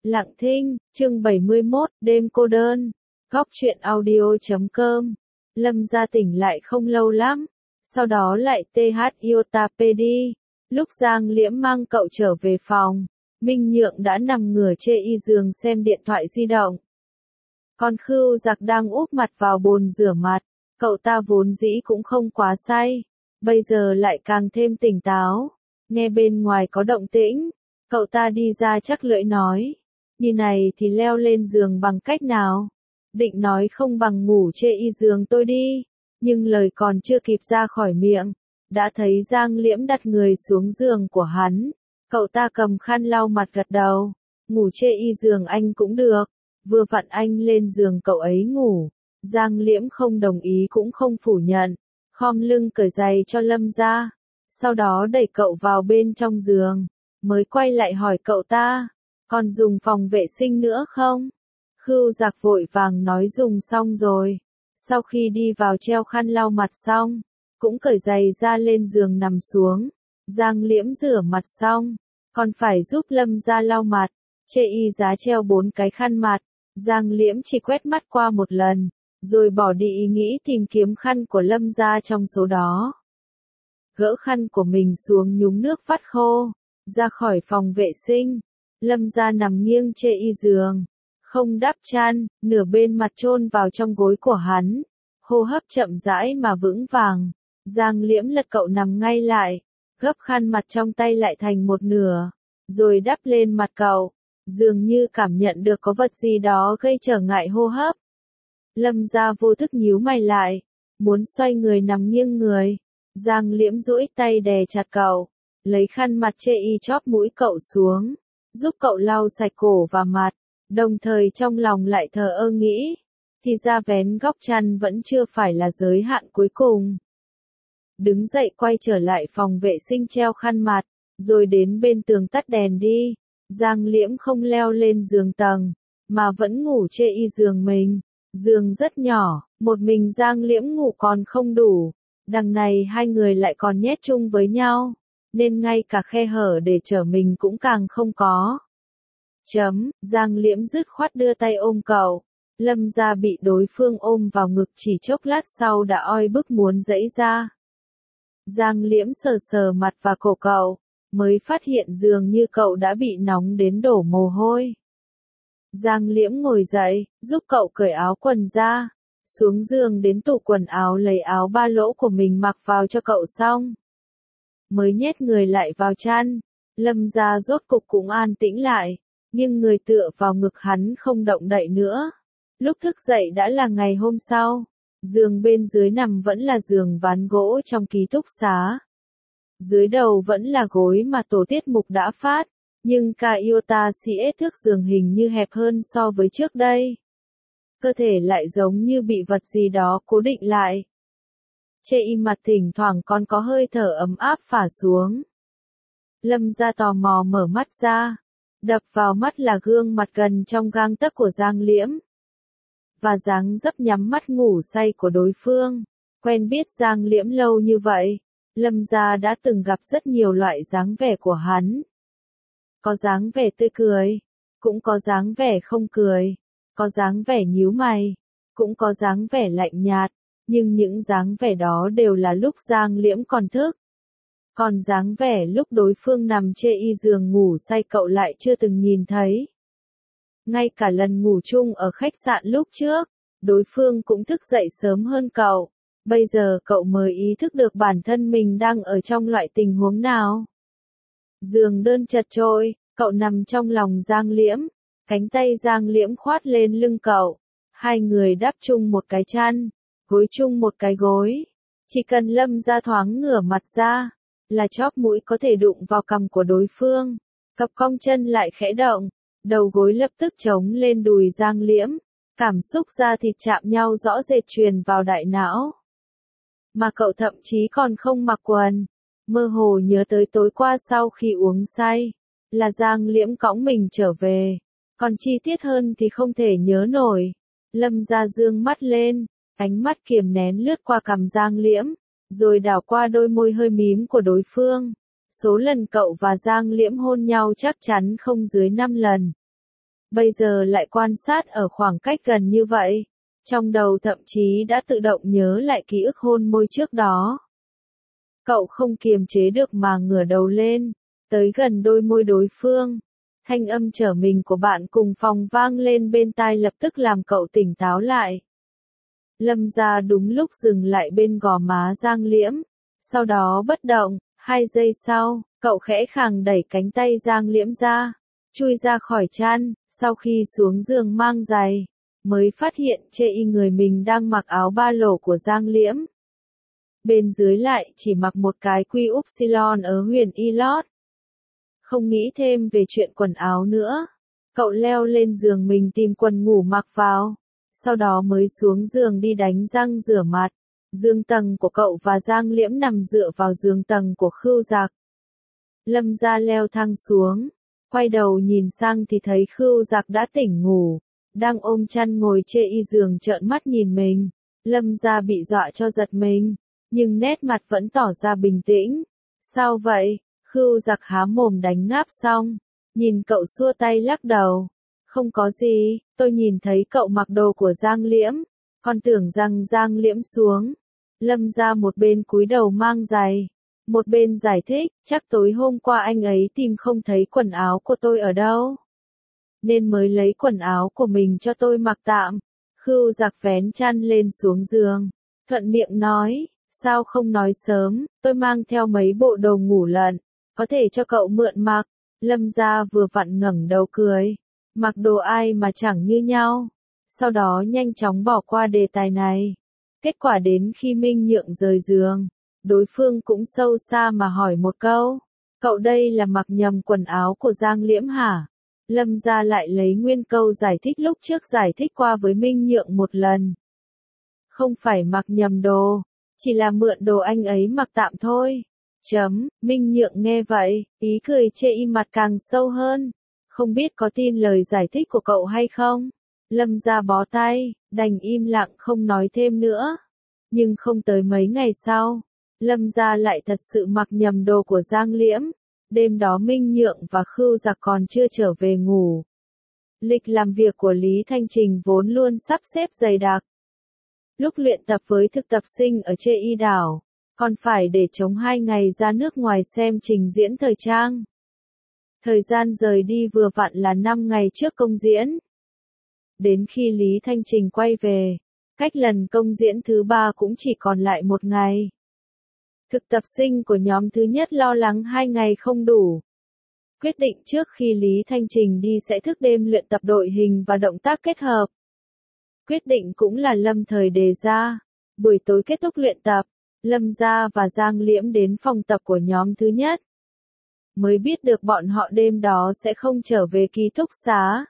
Lặng thinh, chương 71, đêm cô đơn. Góc truyện audio.com. Lâm gia tỉnh lại không lâu lắm, sau đó lại TH Iota PD. Lúc Giang Liễm mang cậu trở về phòng, Minh Nhượng đã nằm ngửa trên y giường xem điện thoại di động. Còn Khưu Giặc đang úp mặt vào bồn rửa mặt, cậu ta vốn dĩ cũng không quá say, bây giờ lại càng thêm tỉnh táo. Nghe bên ngoài có động tĩnh, cậu ta đi ra chắc lưỡi nói, như này thì leo lên giường bằng cách nào? Định nói không bằng ngủ trên y giường tôi đi, nhưng lời còn chưa kịp ra khỏi miệng, đã thấy Giang Liễm đặt người xuống giường của hắn. Cậu ta cầm khăn lau mặt gật đầu, ngủ trên y giường anh cũng được, vừa vặn anh lên giường cậu ấy ngủ. Giang Liễm không đồng ý cũng không phủ nhận, khom lưng cởi giày cho Lâm ra, sau đó đẩy cậu vào bên trong giường, mới quay lại hỏi cậu ta, còn dùng phòng vệ sinh nữa không? Khưu Giặc vội vàng nói dùng xong rồi, sau khi đi vào treo khăn lau mặt xong, cũng cởi giày ra lên giường nằm xuống. Giang Liễm rửa mặt xong, còn phải giúp Lâm ra lau mặt, trên y giá treo 4 cái khăn mặt. Giang Liễm chỉ quét mắt qua một lần, rồi bỏ đi ý nghĩ tìm kiếm khăn của Lâm ra trong số đó. Gỡ khăn của mình xuống nhúng nước vắt khô, ra khỏi phòng vệ sinh. Lâm ra nằm nghiêng trên y giường, không đắp chăn, nửa bên mặt chôn vào trong gối của hắn, hô hấp chậm rãi mà vững vàng. Giang Liễm lật cậu nằm ngay lại, gấp khăn mặt trong tay lại thành một nửa, rồi đắp lên mặt cậu, dường như cảm nhận được có vật gì đó gây trở ngại hô hấp. Lâm ra vô thức nhíu mày lại, muốn xoay người nằm nghiêng người. Giang Liễm duỗi tay đè chặt cậu, lấy khăn mặt chê y chóp mũi cậu xuống, giúp cậu lau sạch cổ và mặt, đồng thời trong lòng lại thờ ơ nghĩ, thì ra vén góc chăn vẫn chưa phải là giới hạn cuối cùng. Đứng dậy quay trở lại phòng vệ sinh treo khăn mặt, rồi đến bên tường tắt đèn đi. Giang Liễm không leo lên giường tầng, mà vẫn ngủ trên y giường mình. Giường rất nhỏ, một mình Giang Liễm ngủ còn không đủ, đằng này hai người lại còn nhét chung với nhau, nên ngay cả khe hở để chở mình cũng càng không có. Giang Liễm dứt khoát đưa tay ôm cậu. Lâm ra bị đối phương ôm vào ngực chỉ chốc lát sau đã oi bức muốn giãy ra. Giang Liễm sờ sờ mặt và cổ cậu, mới phát hiện dường như cậu đã bị nóng đến đổ mồ hôi. Giang Liễm ngồi dậy, giúp cậu cởi áo quần ra, xuống giường đến tủ quần áo lấy áo ba lỗ của mình mặc vào cho cậu xong. Mới nhét người lại vào chăn, Lâm ra rốt cục cũng an tĩnh lại, nhưng người tựa vào ngực hắn không động đậy nữa. Lúc thức dậy đã là ngày hôm sau, giường bên dưới nằm vẫn là giường ván gỗ trong ký túc xá. Dưới đầu vẫn là gối mà tổ tiết mục đã phát, nhưng Iota CS thước giường hình như hẹp hơn so với trước đây. Cơ thể lại giống như bị vật gì đó cố định lại. Trên y mặt thỉnh thoảng còn có hơi thở ấm áp phả xuống. Lâm ra tò mò mở mắt ra, đập vào mắt là gương mặt gần trong gang tấc của Giang Liễm. Và dáng dấp nhắm mắt ngủ say của đối phương. Quen biết Giang Liễm lâu như vậy, Lâm gia đã từng gặp rất nhiều loại dáng vẻ của hắn. Có dáng vẻ tươi cười, cũng có dáng vẻ không cười, có dáng vẻ nhíu mày, cũng có dáng vẻ lạnh nhạt, nhưng những dáng vẻ đó đều là lúc Giang Liễm còn thức. Còn dáng vẻ lúc đối phương nằm trên y giường ngủ say cậu lại chưa từng nhìn thấy. Ngay cả lần ngủ chung ở khách sạn lúc trước, đối phương cũng thức dậy sớm hơn cậu. Bây giờ cậu mới ý thức được bản thân mình đang ở trong loại tình huống nào. Giường đơn chật chội, cậu nằm trong lòng Giang Liễm, cánh tay Giang Liễm khoát lên lưng cậu. Hai người đắp chung một cái chăn, gối chung một cái gối. Chỉ cần Lâm ra thoáng ngửa mặt ra, là chóp mũi có thể đụng vào cằm của đối phương. Cặp cong chân lại khẽ động, đầu gối lập tức chống lên đùi Giang Liễm. Cảm xúc da thịt chạm nhau rõ rệt truyền vào đại não. Mà cậu thậm chí còn không mặc quần. Mơ hồ nhớ tới tối qua sau khi uống say, là Giang Liễm cõng mình trở về. Còn chi tiết hơn thì không thể nhớ nổi. Lâm ra dương mắt lên, ánh mắt kiềm nén lướt qua cằm Giang Liễm, rồi đảo qua đôi môi hơi mím của đối phương. Số lần cậu và Giang Liễm hôn nhau chắc chắn không dưới 5 lần. bây giờ lại quan sát ở khoảng cách gần như vậy. Trong đầu thậm chí đã tự động nhớ lại ký ức hôn môi trước đó. Cậu không kiềm chế được mà ngửa đầu lên, tới gần đôi môi đối phương. Thanh âm trở mình của bạn cùng phòng vang lên bên tai lập tức làm cậu tỉnh táo lại. Lâm Gia đúng lúc dừng lại bên gò má Giang Liễm, sau đó bất động, 2 giây sau, cậu khẽ khàng đẩy cánh tay Giang Liễm ra, chui ra khỏi chăn, sau khi xuống giường mang giày, mới phát hiện chê y người mình đang mặc áo ba lỗ của Giang Liễm. Bên dưới lại chỉ mặc một cái quy upsilon ở huyền y lót. Không nghĩ thêm về chuyện quần áo nữa, cậu leo lên giường mình tìm quần ngủ mặc vào, sau đó mới xuống giường đi đánh răng rửa mặt. Giường tầng của cậu và Giang Liễm nằm dựa vào giường tầng của Khưu Giặc. Lâm Gia leo thang xuống, quay đầu nhìn sang thì thấy Khưu Giặc đã tỉnh ngủ, đang ôm chăn ngồi chê y giường trợn mắt nhìn mình. Lâm Gia bị dọa cho giật mình, nhưng nét mặt vẫn tỏ ra bình tĩnh. Sao vậy? Khưu Giặc há mồm đánh ngáp xong, nhìn cậu xua tay lắc đầu. Không có gì, tôi nhìn thấy cậu mặc đồ của Giang Liễm, còn tưởng rằng Giang Liễm xuống. Lâm Gia một bên cúi đầu mang giày, một bên giải thích, chắc tối hôm qua anh ấy tìm không thấy quần áo của tôi ở đâu, nên mới lấy quần áo của mình cho tôi mặc tạm. Khưu Giặc vén chăn lên xuống giường, thuận miệng nói, sao không nói sớm, tôi mang theo mấy bộ đồ ngủ lận, có thể cho cậu mượn mặc. Lâm Gia vừa vặn ngẩng đầu cười, mặc đồ ai mà chẳng như nhau, sau đó nhanh chóng bỏ qua đề tài này. Kết quả đến khi Minh Nhượng rời giường, đối phương cũng sâu xa mà hỏi một câu, cậu đây là mặc nhầm quần áo của Giang Liễm hả? Lâm Gia lại lấy nguyên câu giải thích lúc trước giải thích qua với Minh Nhượng một lần. Không phải mặc nhầm đồ, chỉ là mượn đồ anh ấy mặc tạm thôi. Minh Nhượng nghe vậy, ý cười chê y mặt càng sâu hơn. Không biết có tin lời giải thích của cậu hay không? Lâm Gia bó tay, đành im lặng không nói thêm nữa. Nhưng không tới mấy ngày sau, Lâm Gia lại thật sự mặc nhầm đồ của Giang Liễm. Đêm đó Minh Nhượng và Khưu Giặc còn chưa trở về ngủ. Lịch làm việc của Lý Thanh Trình vốn luôn sắp xếp dày đặc. Lúc luyện tập với thực tập sinh ở Chê Y Đảo, còn phải để trống 2 ngày ra nước ngoài xem trình diễn thời trang. Thời gian rời đi vừa vặn là 5 ngày trước công diễn. Đến khi Lý Thanh Trình quay về, cách lần công diễn thứ 3 cũng chỉ còn lại 1 ngày. Thực tập sinh của nhóm thứ nhất lo lắng 2 ngày không đủ. Quyết định trước khi Lý Thanh Trình đi sẽ thức đêm luyện tập đội hình và động tác kết hợp. Quyết định cũng là Lâm Thời đề ra. Buổi tối kết thúc luyện tập, Lâm Gia và Giang Liễm đến phòng tập của nhóm thứ nhất. Mới biết được bọn họ đêm đó sẽ không trở về ký túc xá.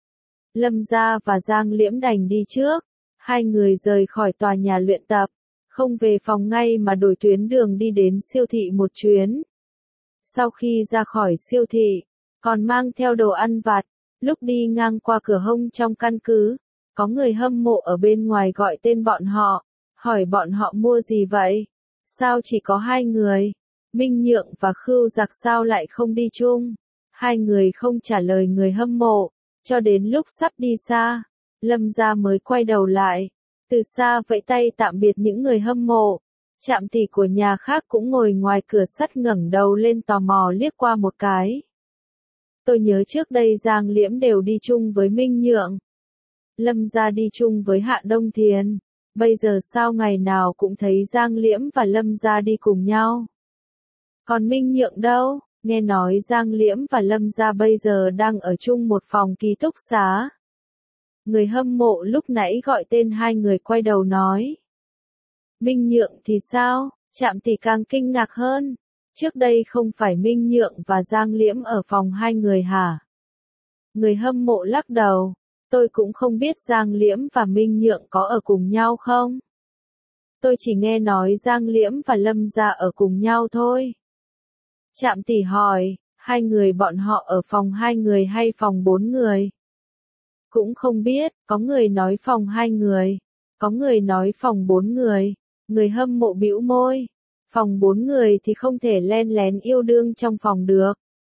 Lâm Gia và Giang Liễm đành đi trước. 2 người rời khỏi tòa nhà luyện tập, không về phòng ngay mà đổi tuyến đường đi đến siêu thị một chuyến. Sau khi ra khỏi siêu thị, còn mang theo đồ ăn vặt, lúc đi ngang qua cửa hông trong căn cứ, có người hâm mộ ở bên ngoài gọi tên bọn họ, hỏi bọn họ mua gì vậy? Sao chỉ có 2 người? Minh Nhượng và Khưu Giặc sao lại không đi chung? 2 người không trả lời người hâm mộ, cho đến lúc sắp đi xa, Lâm Gia mới quay đầu lại, từ xa vẫy tay tạm biệt những người hâm mộ. Trạm tỷ của nhà khác cũng ngồi ngoài cửa sắt ngẩng đầu lên tò mò liếc qua một cái. Tôi nhớ trước đây Giang Liễm đều đi chung với Minh Nhượng. Lâm Gia đi chung với Hạ Đông Thiền. Bây giờ sao ngày nào cũng thấy Giang Liễm và Lâm Gia đi cùng nhau? Còn Minh Nhượng đâu? Nghe nói Giang Liễm và Lâm Gia bây giờ đang ở chung một phòng ký túc xá. Người hâm mộ lúc nãy gọi tên 2 người quay đầu nói. Minh Nhượng thì sao? Trạm tỷ càng kinh ngạc hơn. Trước đây không phải Minh Nhượng và Giang Liễm ở phòng 2 người hả? Người hâm mộ lắc đầu. Tôi cũng không biết Giang Liễm và Minh Nhượng có ở cùng nhau không? Tôi chỉ nghe nói Giang Liễm và Lâm Gia ở cùng nhau thôi. Trạm tỷ hỏi, 2 người bọn họ ở phòng 2 người hay phòng 4 người? Cũng không biết, có người nói phòng 2 người, có người nói phòng 4 người. Người hâm mộ bĩu môi. Phòng 4 người thì không thể len lén yêu đương trong phòng được.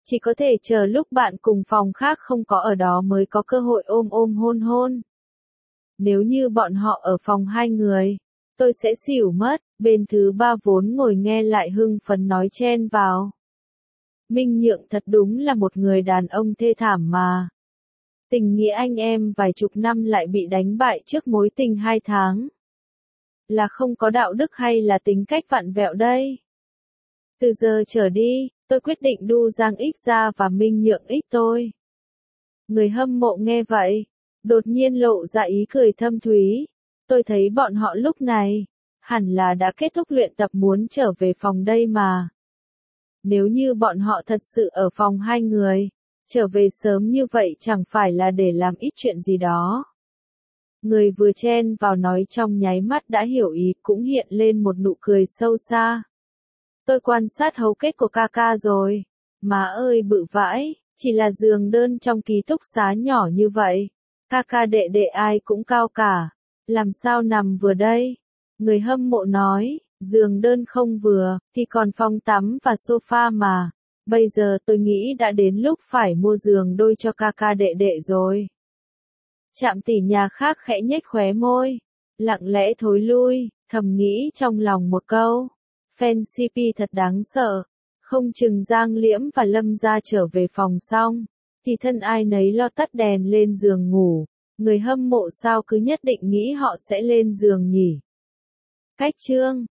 Chỉ có thể chờ lúc bạn cùng phòng khác không có ở đó mới có cơ hội ôm ôm hôn hôn. Nếu như bọn họ ở phòng hai người, tôi sẽ xỉu mất, bên thứ ba vốn ngồi nghe lại hưng phấn nói chen vào. Minh Nhượng thật đúng là một người đàn ông thê thảm mà. Tình nghĩa anh em vài chục năm lại bị đánh bại trước mối tình 2 tháng. Là không có đạo đức hay là tính cách vặn vẹo đây? Từ giờ trở đi, tôi quyết định đu Giang Ích ra và Minh Nhượng Ích tôi. Người hâm mộ nghe vậy, đột nhiên lộ ra ý cười thâm thúy. Tôi thấy bọn họ lúc này, hẳn là đã kết thúc luyện tập muốn trở về phòng đây mà. Nếu như bọn họ thật sự ở phòng hai người, trở về sớm như vậy chẳng phải là để làm ít chuyện gì đó. Người vừa chen vào nói trong nháy mắt đã hiểu ý cũng hiện lên một nụ cười sâu xa. Tôi quan sát hấu kết của Kaka rồi. Má ơi bự vãi, chỉ là giường đơn trong ký túc xá nhỏ như vậy. Kaka đệ đệ ai cũng cao cả. Làm sao nằm vừa đây? Người hâm mộ nói, giường đơn không vừa, thì còn phòng tắm và sofa mà. Bây giờ tôi nghĩ đã đến lúc phải mua giường đôi cho Kaka đệ đệ rồi. Trạm tỷ nhà khác khẽ nhếch khóe môi, lặng lẽ thối lui, thầm nghĩ trong lòng một câu. Fan CP thật đáng sợ, không chừng Giang Liễm và Lâm gia trở về phòng xong, thì thân ai nấy lo tắt đèn lên giường ngủ, người hâm mộ sao cứ nhất định nghĩ họ sẽ lên giường nhỉ. Cách chương